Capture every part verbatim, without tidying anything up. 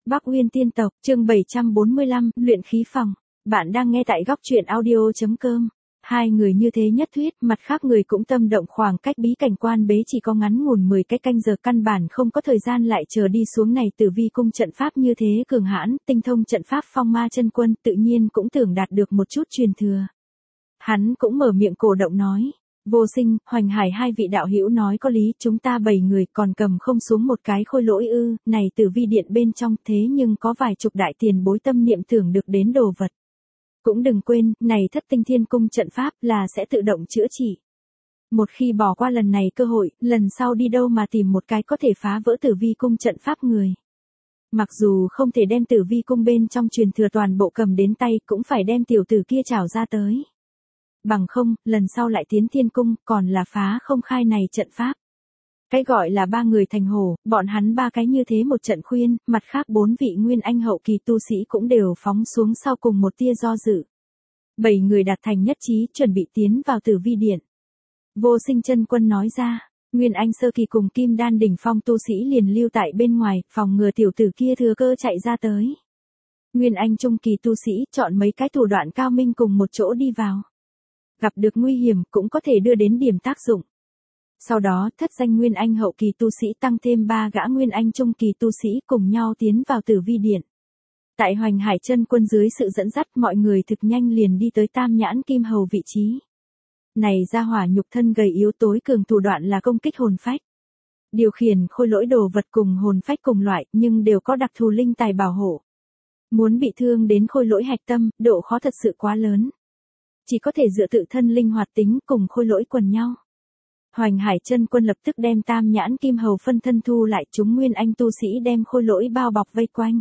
Bắc Uyên Tiên Tộc, chương bảy trăm bốn mươi lăm, luyện khí phòng. Bạn đang nghe tại góc truyện audio.com. Hai người như thế nhất thuyết, mặt khác người cũng tâm động. Khoảng cách bí cảnh quan bế chỉ có ngắn ngủn mười cái canh giờ, căn bản không có thời gian lại chờ đi xuống này. Tử vi cung trận pháp như thế cường hãn, tinh thông trận pháp Phong Ma chân quân tự nhiên cũng tưởng đạt được một chút truyền thừa. Hắn cũng mở miệng cổ động nói. Vô Sinh, Hoành Hải hai vị đạo hữu nói có lý, chúng ta bảy người còn cầm không xuống một cái khôi lỗi ư? Này Tử vi điện bên trong thế nhưng có vài chục đại tiền bối tâm niệm tưởng được đến đồ vật. Cũng đừng quên, này Thất Tinh Thiên Cung trận pháp là sẽ tự động chữa trị. Một khi bỏ qua lần này cơ hội, lần sau đi đâu mà tìm một cái có thể phá vỡ Tử vi cung trận pháp người. Mặc dù không thể đem Tử vi cung bên trong truyền thừa toàn bộ cầm đến tay, cũng phải đem tiểu tử kia trảo ra tới. Bằng không, lần sau lại tiến thiên cung, còn là phá không khai này trận pháp. Cái gọi là ba người thành hổ, bọn hắn ba cái như thế một trận khuyên, mặt khác bốn vị nguyên anh hậu kỳ tu sĩ cũng đều phóng xuống sau cùng một tia do dự. Bảy người đạt thành nhất trí, chuẩn bị tiến vào Tử vi điện. Vô Sinh chân quân nói ra, nguyên anh sơ kỳ cùng kim đan đỉnh phong tu sĩ liền lưu tại bên ngoài, phòng ngừa tiểu tử kia thừa cơ chạy ra tới. Nguyên anh trung kỳ tu sĩ chọn mấy cái thủ đoạn cao minh cùng một chỗ đi vào. Gặp được nguy hiểm cũng có thể đưa đến điểm tác dụng. Sau đó, thất danh nguyên anh hậu kỳ tu sĩ tăng thêm ba gã nguyên anh trung kỳ tu sĩ cùng nhau tiến vào Tử vi điện. Tại Hoành Hải chân quân dưới sự dẫn dắt, mọi người thực nhanh liền đi tới Tam Nhãn Kim Hầu vị trí. Này gia hỏa nhục thân gầy yếu, tối cường thủ đoạn là công kích hồn phách. Điều khiển khôi lỗi đồ vật cùng hồn phách cùng loại, nhưng đều có đặc thù linh tài bảo hộ. Muốn bị thương đến khôi lỗi hạch tâm, độ khó thật sự quá lớn. Chỉ có thể dựa tự thân linh hoạt tính cùng khôi lỗi quần nhau. Hoành Hải chân quân lập tức đem Tam Nhãn Kim Hầu phân thân thu lại, chúng nguyên anh tu sĩ đem khôi lỗi bao bọc vây quanh.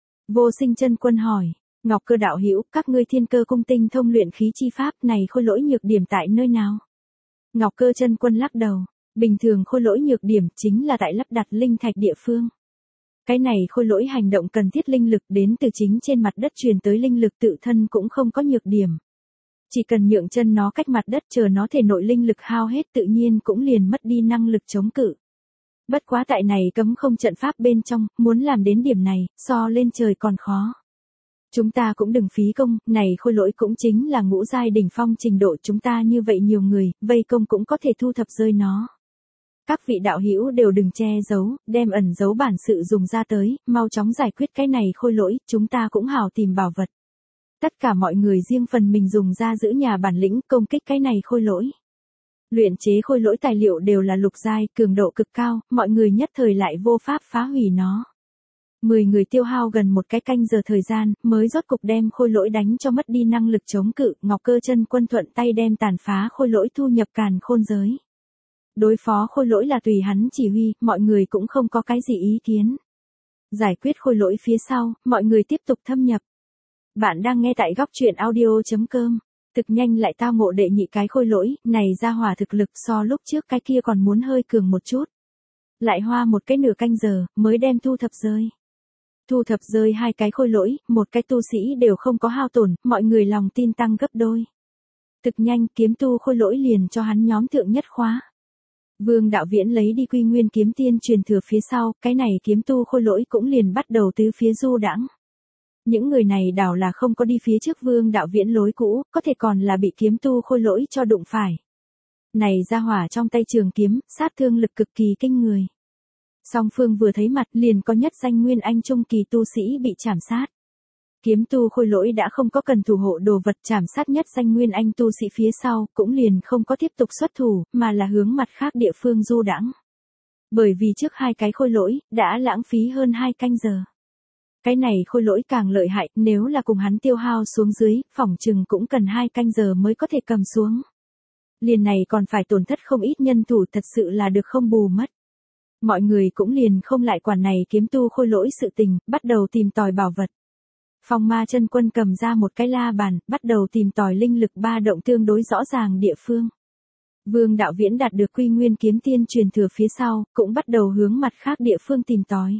Vô Sinh chân quân hỏi, Ngọc Cơ đạo hữu, các ngươi Thiên Cơ cung tinh thông luyện khí chi pháp này, khôi lỗi nhược điểm tại nơi nào? Ngọc Cơ chân quân lắc đầu, bình thường khôi lỗi nhược điểm chính là tại lắp đặt linh thạch địa phương. Cái này khôi lỗi hành động cần thiết linh lực đến từ chính trên mặt đất truyền tới linh lực, tự thân cũng không có nhược điểm. Chỉ cần nhượng chân nó cách mặt đất, chờ nó thể nội linh lực hao hết, tự nhiên cũng liền mất đi năng lực chống cự. Bất quá tại này cấm không trận pháp bên trong, muốn làm đến điểm này, so lên trời còn khó. Chúng ta cũng đừng phí công, này khôi lỗi cũng chính là ngũ giai đỉnh phong trình độ, chúng ta như vậy nhiều người, vây công cũng có thể thu thập rơi nó. Các vị đạo hữu đều đừng che giấu, đem ẩn giấu bản sự dùng ra tới, mau chóng giải quyết cái này khôi lỗi, chúng ta cũng hào tìm bảo vật. Tất cả mọi người riêng phần mình dùng ra giữ nhà bản lĩnh công kích cái này khôi lỗi. Luyện chế khôi lỗi tài liệu đều là lục giai, cường độ cực cao, mọi người nhất thời lại vô pháp phá hủy nó. Mười người tiêu hao gần một cái canh giờ thời gian, mới rốt cục đem khôi lỗi đánh cho mất đi năng lực chống cự. Ngọc Cơ chân quân thuận tay đem tàn phá khôi lỗi thu nhập càn khôn giới. Đối phó khôi lỗi là tùy hắn chỉ huy, mọi người cũng không có cái gì ý kiến. Giải quyết khôi lỗi phía sau, mọi người tiếp tục thâm nhập. Bạn đang nghe tại góc truyện audio.com. Thực nhanh lại tao ngộ đệ nhị cái khôi lỗi, này ra hỏa thực lực so lúc trước cái kia còn muốn hơi cường một chút. Lại hoa một cái nửa canh giờ, mới đem thu thập rơi. Thu thập rơi hai cái khôi lỗi, một cái tu sĩ đều không có hao tổn, mọi người lòng tin tăng gấp đôi. Thực nhanh, kiếm tu khôi lỗi liền cho hắn nhóm thượng nhất khóa. Vương Đạo Viễn lấy đi Quy Nguyên kiếm tiên truyền thừa phía sau, cái này kiếm tu khôi lỗi cũng liền bắt đầu tứ phía du đãng. Những người này đảo là không có đi phía trước Vương Đạo Viễn lối cũ, có thể còn là bị kiếm tu khôi lỗi cho đụng phải. Này ra hỏa trong tay trường kiếm, sát thương lực cực kỳ kinh người. Song phương vừa thấy mặt liền có nhất danh nguyên anh trung kỳ tu sĩ bị chảm sát. Kiếm tu khôi lỗi đã không có cần thủ hộ đồ vật, chảm sát nhất danh nguyên anh tu sĩ phía sau, cũng liền không có tiếp tục xuất thủ, mà là hướng mặt khác địa phương du đãng. Bởi vì trước hai cái khôi lỗi, đã lãng phí hơn hai canh giờ. Cái này khôi lỗi càng lợi hại, nếu là cùng hắn tiêu hao xuống dưới, phỏng chừng cũng cần hai canh giờ mới có thể cầm xuống. Liền này còn phải tổn thất không ít nhân thủ, thật sự là được không bù mất. Mọi người cũng liền không lại quản này kiếm tu khôi lỗi sự tình, bắt đầu tìm tòi bảo vật. Phong Ma chân quân cầm ra một cái la bàn, bắt đầu tìm tòi linh lực ba động tương đối rõ ràng địa phương. Vương Đạo Viễn đạt được Quy Nguyên kiếm tiên truyền thừa phía sau, cũng bắt đầu hướng mặt khác địa phương tìm tòi.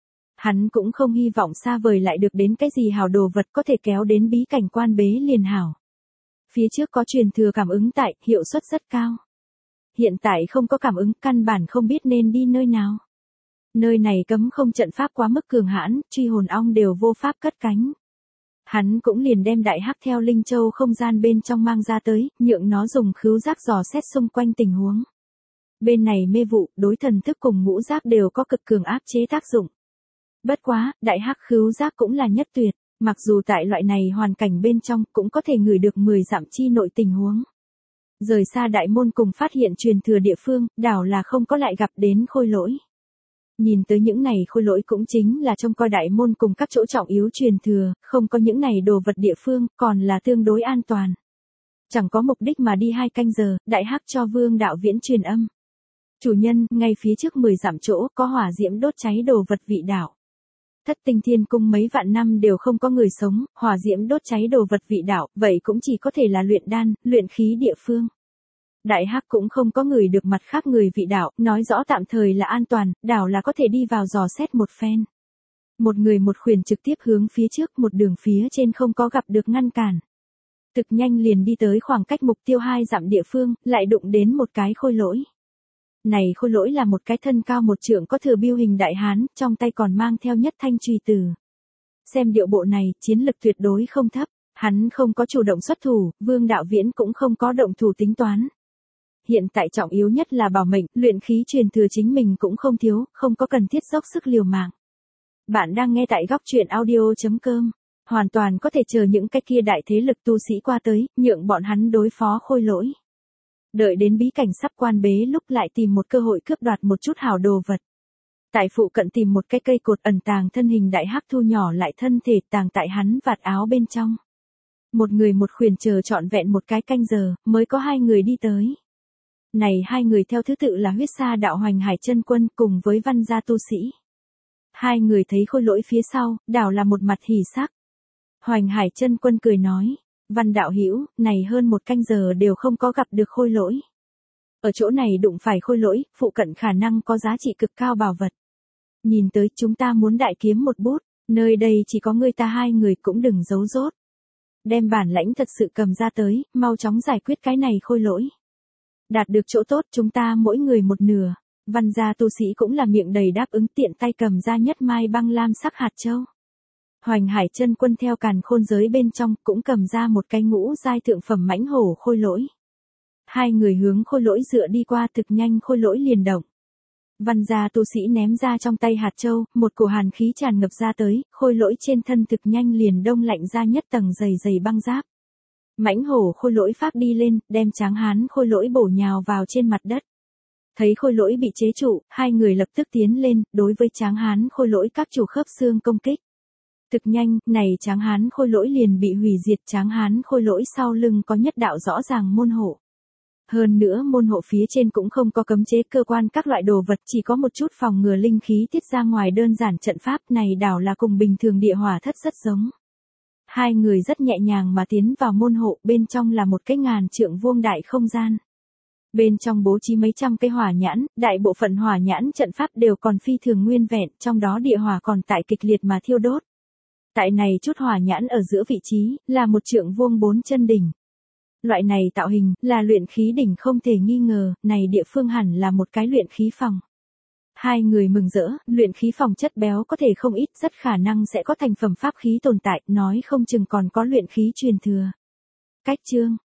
Hắn cũng không hy vọng xa vời lại được đến cái gì hảo đồ vật có thể kéo đến bí cảnh quan bế liền hảo. Phía trước có truyền thừa cảm ứng tại, hiệu suất rất cao. Hiện tại không có cảm ứng, căn bản không biết nên đi nơi nào. Nơi này cấm không trận pháp quá mức cường hãn, truy hồn ong đều vô pháp cất cánh. Hắn cũng liền đem đại hắc theo linh châu không gian bên trong mang ra tới, nhượng nó dùng khứu giác dò xét xung quanh tình huống. Bên này mê vụ, đối thần thức cùng ngũ giác đều có cực cường áp chế tác dụng. Bất quá, đại hắc khứu giác cũng là nhất tuyệt, mặc dù tại loại này hoàn cảnh bên trong cũng có thể ngửi được mười dặm chi nội tình huống. Rời xa đại môn cùng phát hiện truyền thừa địa phương, đảo là không có lại gặp đến khôi lỗi. Nhìn tới những này khôi lỗi cũng chính là trông coi đại môn cùng các chỗ trọng yếu truyền thừa, không có những này đồ vật địa phương, còn là tương đối an toàn. Chẳng có mục đích mà đi hai canh giờ, đại hắc cho Vương Đạo Viễn truyền âm. Chủ nhân, ngay phía trước mười dặm chỗ có hỏa diễm đốt cháy đồ vật vị đạo. Thất tinh thiên cung mấy vạn năm đều không có người sống, hỏa diễm đốt cháy đồ vật vị đạo, vậy cũng chỉ có thể là luyện đan, luyện khí địa phương. Đại hắc cũng không có người được mặt khác người vị đạo, nói rõ tạm thời là an toàn, đảo là có thể đi vào dò xét một phen. Một người một khuyển trực tiếp hướng phía trước, một đường phía trên không có gặp được ngăn cản. Thực nhanh liền đi tới khoảng cách mục tiêu hai dặm địa phương, lại đụng đến một cái khôi lỗi. Này khôi lỗi là một cái thân cao một trượng có thừa biêu hình đại hán, trong tay còn mang theo nhất thanh chùy từ. Xem điệu bộ này, chiến lực tuyệt đối không thấp, hắn không có chủ động xuất thủ, Vương Đạo Viễn cũng không có động thủ tính toán. Hiện tại trọng yếu nhất là bảo mệnh, luyện khí truyền thừa chính mình cũng không thiếu, không có cần thiết dốc sức liều mạng. Bạn đang nghe tại góc truyện audio chấm com, hoàn toàn có thể chờ những cái kia đại thế lực tu sĩ qua tới, nhượng bọn hắn đối phó khôi lỗi. Đợi đến bí cảnh sắp quan bế lúc lại tìm một cơ hội cướp đoạt một chút hảo đồ vật. Tại phụ cận tìm một cái cây cột ẩn tàng thân hình đại hắc thu nhỏ lại thân thể tàng tại hắn vạt áo bên trong. Một người một khuyển chờ trọn vẹn một cái canh giờ, mới có hai người đi tới. Này hai người theo thứ tự là huyết sa đạo Hoành Hải chân quân cùng với văn gia tu sĩ. Hai người thấy khôi lỗi phía sau, đảo là một mặt hỉ sắc. Hoành Hải chân quân cười nói, Văn đạo hữu, này hơn một canh giờ đều không có gặp được khôi lỗi. Ở chỗ này đụng phải khôi lỗi, phụ cận khả năng có giá trị cực cao bảo vật. Nhìn tới chúng ta muốn đại kiếm một bút, nơi đây chỉ có ngươi ta hai người cũng đừng giấu rốt. Đem bản lãnh thật sự cầm ra tới, mau chóng giải quyết cái này khôi lỗi. Đạt được chỗ tốt chúng ta mỗi người một nửa. Văn gia tu sĩ cũng là miệng đầy đáp ứng tiện tay cầm ra nhất mai băng lam sắc hạt châu. Hoành Hải chân quân theo càn khôn giới bên trong cũng cầm ra một cái ngũ giai thượng phẩm mãnh hổ khôi lỗi. Hai người hướng khôi lỗi dựa đi qua thực nhanh khôi lỗi liền động. Văn gia tu sĩ ném ra trong tay hạt châu, một cổ hàn khí tràn ngập ra tới, khôi lỗi trên thân thực nhanh liền đông lạnh ra nhất tầng dày dày băng giáp. Mãnh hổ khôi lỗi pháp đi lên, đem tráng hán khôi lỗi bổ nhào vào trên mặt đất. Thấy khôi lỗi bị chế trụ, hai người lập tức tiến lên, đối với tráng hán khôi lỗi các chủ khớp xương công kích. Thực nhanh, này tráng hán khôi lỗi liền bị hủy diệt, tráng hán khôi lỗi sau lưng có nhất đạo rõ ràng môn hộ. Hơn nữa môn hộ phía trên cũng không có cấm chế cơ quan các loại đồ vật, chỉ có một chút phòng ngừa linh khí tiết ra ngoài đơn giản trận pháp này đảo là cùng bình thường địa hỏa thất rất giống. Hai người rất nhẹ nhàng mà tiến vào môn hộ, bên trong là một cái ngàn trượng vuông đại không gian. Bên trong bố trí mấy trăm cây hỏa nhãn, đại bộ phận hỏa nhãn trận pháp đều còn phi thường nguyên vẹn, trong đó địa hỏa còn tại kịch liệt mà thiêu đốt. Tại này chút hỏa nhãn ở giữa vị trí, là một trượng vuông bốn chân đỉnh. Loại này tạo hình, là luyện khí đỉnh không thể nghi ngờ, này địa phương hẳn là một cái luyện khí phòng. Hai người mừng rỡ, luyện khí phòng chất béo có thể không ít, rất khả năng sẽ có thành phẩm pháp khí tồn tại, nói không chừng còn có luyện khí truyền thừa. Cách chương